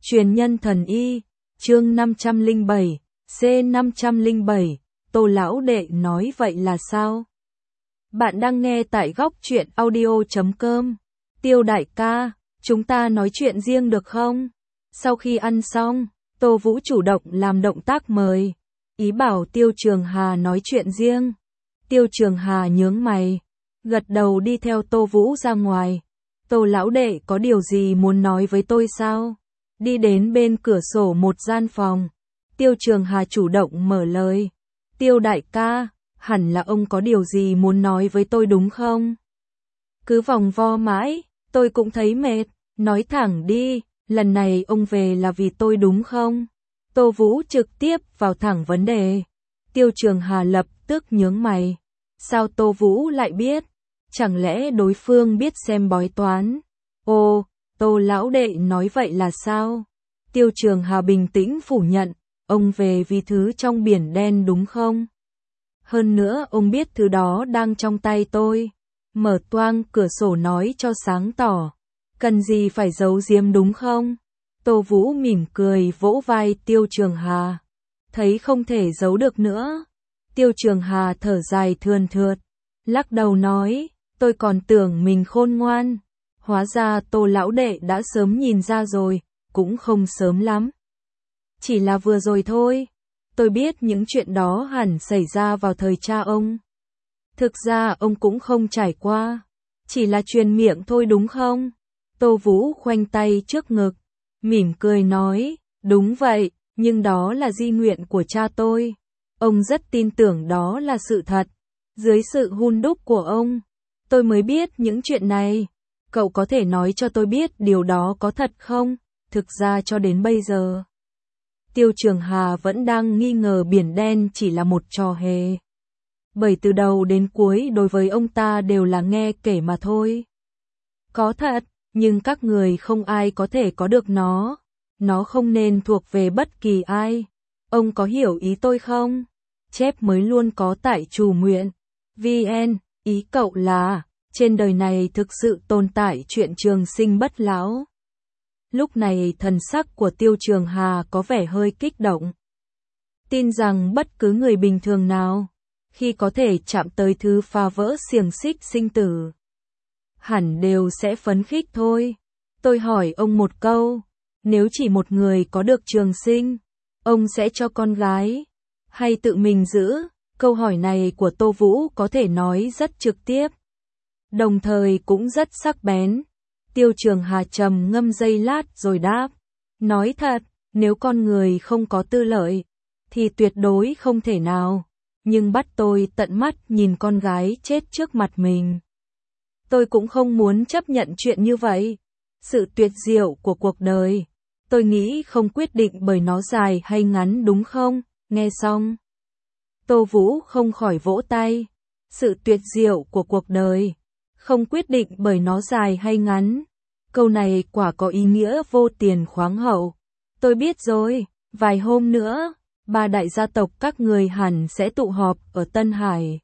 Truyền nhân thần y, chương 507, C507, Tô lão đệ nói vậy là sao? Bạn đang nghe tại góc truyện audio.com. Tiêu đại ca, chúng ta nói chuyện riêng được không? Sau khi ăn xong, Tô Vũ chủ động làm động tác mời, ý bảo Tiêu Trường Hà nói chuyện riêng. Tiêu Trường Hà nhướng mày, gật đầu đi theo Tô Vũ ra ngoài. Tô lão đệ có điều gì muốn nói với tôi sao? Đi đến bên cửa sổ một gian phòng, Tiêu Trường Hà chủ động mở lời. Tiêu đại ca, hẳn là ông có điều gì muốn nói với tôi đúng không? Cứ vòng vo mãi, tôi cũng thấy mệt, nói thẳng đi, lần này ông về là vì tôi đúng không? Tô Vũ trực tiếp vào thẳng vấn đề. Tiêu Trường Hà lập tức nhướng mày. Sao Tô Vũ lại biết? Chẳng lẽ đối phương biết xem bói toán? Ồ, Tô lão đệ nói vậy là sao? Tiêu Trường Hà bình tĩnh phủ nhận, ông về vì thứ trong biển đen đúng không? Hơn nữa ông biết thứ đó đang trong tay tôi. Mở toang cửa sổ nói cho sáng tỏ. Cần gì phải giấu giếm đúng không? Tô Vũ mỉm cười vỗ vai Tiêu Trường Hà. Thấy không thể giấu được nữa. Tiêu Trường Hà thở dài thườn thượt, lắc đầu nói, tôi còn tưởng mình khôn ngoan. Hóa ra Tô lão đệ đã sớm nhìn ra rồi, cũng không sớm lắm. Chỉ là vừa rồi thôi. Tôi biết những chuyện đó hẳn xảy ra vào thời cha ông. Thực ra ông cũng không trải qua. Chỉ là truyền miệng thôi đúng không? Tô Vũ khoanh tay trước ngực, mỉm cười nói, đúng vậy, nhưng đó là di nguyện của cha tôi. Ông rất tin tưởng đó là sự thật. Dưới sự hun đúc của ông, tôi mới biết những chuyện này. Cậu có thể nói cho tôi biết điều đó có thật không? Thực ra cho đến bây giờ, Tiêu Trường Hà vẫn đang nghi ngờ biển đen chỉ là một trò hề. Bởi từ đầu đến cuối đối với ông ta đều là nghe kể mà thôi. Có thật, nhưng các người không ai có thể có được nó. Nó không nên thuộc về bất kỳ ai. Ông có hiểu ý tôi không? Chép mới luôn có tại Trù Nguyện. VN, ý cậu là, trên đời này thực sự tồn tại chuyện trường sinh bất lão. Lúc này thần sắc của Tiêu Trường Hà có vẻ hơi kích động. Tin rằng bất cứ người bình thường nào, khi có thể chạm tới thứ phá vỡ xiềng xích sinh tử, hẳn đều sẽ phấn khích thôi. Tôi hỏi ông một câu, nếu chỉ một người có được trường sinh, ông sẽ cho con gái, hay tự mình giữ? Câu hỏi này của Tô Vũ có thể nói rất trực tiếp, đồng thời cũng rất sắc bén. Tiêu Trường Hà trầm ngâm giây lát rồi đáp, nói thật, nếu con người không có tư lợi, thì tuyệt đối không thể nào, nhưng bắt tôi tận mắt nhìn con gái chết trước mặt mình. Tôi cũng không muốn chấp nhận chuyện như vậy. Sự tuyệt diệu của cuộc đời, tôi nghĩ không quyết định bởi nó dài hay ngắn đúng không? Nghe xong, Tô Vũ không khỏi vỗ tay. Sự tuyệt diệu của cuộc đời, không quyết định bởi nó dài hay ngắn. Câu này quả có ý nghĩa vô tiền khoáng hậu. Tôi biết rồi, vài hôm nữa, 3 đại gia tộc các người hẳn sẽ tụ họp ở Tân Hải.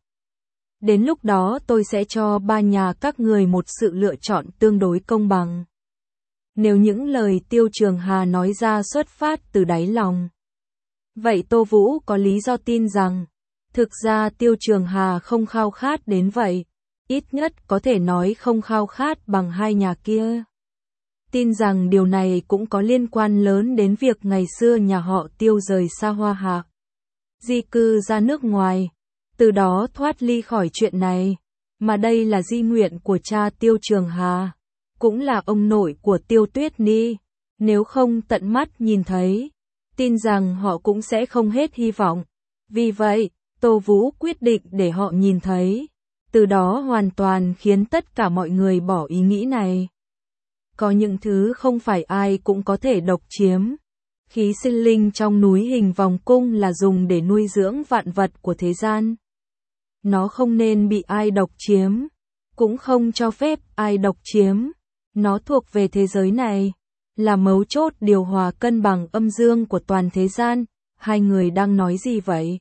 Đến lúc đó tôi sẽ cho 3 nhà các người một sự lựa chọn tương đối công bằng. Nếu những lời Tiêu Trường Hà nói ra xuất phát từ đáy lòng, vậy Tô Vũ có lý do tin rằng, thực ra Tiêu Trường Hà không khao khát đến vậy, ít nhất có thể nói không khao khát bằng 2 nhà kia. Tin rằng điều này cũng có liên quan lớn đến việc ngày xưa nhà họ Tiêu rời xa Hoa Hạ, di cư ra nước ngoài, từ đó thoát ly khỏi chuyện này, mà đây là di nguyện của cha Tiêu Trường Hà, cũng là ông nội của Tiêu Tuyết Ni. Nếu không tận mắt nhìn thấy, tin rằng họ cũng sẽ không hết hy vọng. Vì vậy, Tô Vũ quyết định để họ nhìn thấy, từ đó hoàn toàn khiến tất cả mọi người bỏ ý nghĩ này. Có những thứ không phải ai cũng có thể độc chiếm. Khí sinh linh trong núi hình vòng cung là dùng để nuôi dưỡng vạn vật của thế gian. Nó không nên bị ai độc chiếm, cũng không cho phép ai độc chiếm. Nó thuộc về thế giới này, là mấu chốt điều hòa cân bằng âm dương của toàn thế gian. Hai người đang nói gì vậy?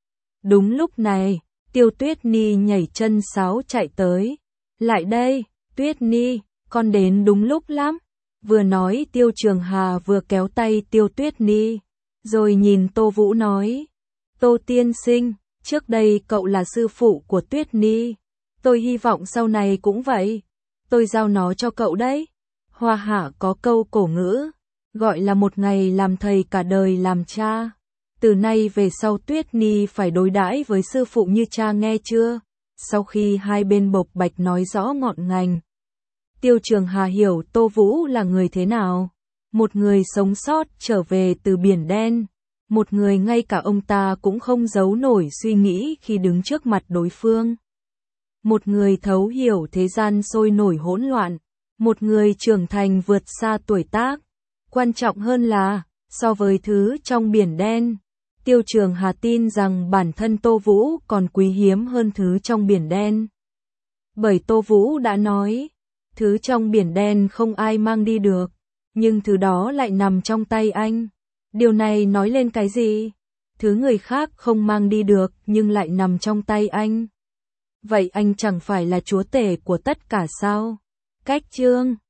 Đúng lúc này, Tiêu Tuyết Ni nhảy chân sáo chạy tới. Lại đây, Tuyết Ni, con đến đúng lúc lắm. Vừa nói Tiêu Trường Hà vừa kéo tay Tiêu Tuyết Ni, rồi nhìn Tô Vũ nói, Tô tiên sinh, trước đây cậu là sư phụ của Tuyết Ni, tôi hy vọng sau này cũng vậy, tôi giao nó cho cậu đấy. Hoa Hạ có câu cổ ngữ, gọi là một ngày làm thầy cả đời làm cha. Từ nay về sau Tuyết Ni phải đối đãi với sư phụ như cha nghe chưa? Sau khi hai bên bộc bạch nói rõ ngọn ngành, Tiêu Trường Hà hiểu Tô Vũ là người thế nào. Một người sống sót trở về từ biển đen. Một người ngay cả ông ta cũng không giấu nổi suy nghĩ khi đứng trước mặt đối phương. Một người thấu hiểu thế gian sôi nổi hỗn loạn. Một người trưởng thành vượt xa tuổi tác. Quan trọng hơn là, so với thứ trong biển đen, Tiêu Trường Hà tin rằng bản thân Tô Vũ còn quý hiếm hơn thứ trong biển đen. Bởi Tô Vũ đã nói, thứ trong biển đen không ai mang đi được, nhưng thứ đó lại nằm trong tay anh. Điều này nói lên cái gì? Thứ người khác không mang đi được nhưng lại nằm trong tay anh. Vậy anh chẳng phải là chúa tể của tất cả sao? Cách chương